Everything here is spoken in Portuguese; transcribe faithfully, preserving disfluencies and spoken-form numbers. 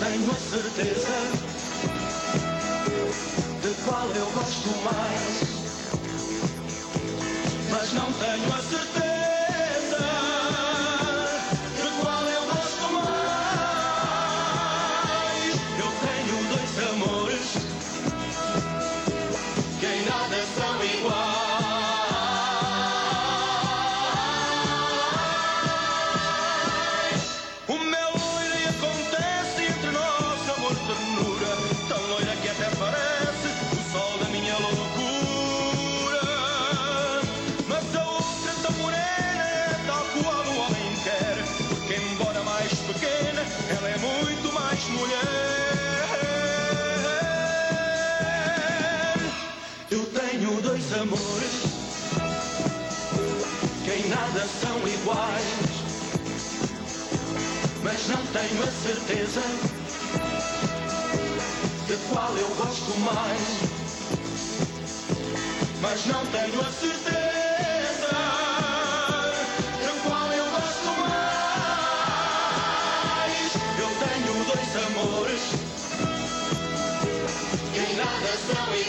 tenho a certeza de qual eu gosto mais, mas não tenho a certeza de qual eu gosto mais. Eu tenho dois amores que em nada são iguais. O meu loira e acontece entre nós amor, ternura, tão loira que até parece o sol da minha loucura. Mas a outra tão morena é tal qual o homem quer, porque embora mais pequena, ela é muito mais mulher. Eu tenho dois amores que em nada são iguais, mas não tenho a certeza de qual eu gosto mais, mas não tenho a certeza de qual eu gosto mais. Eu tenho dois amores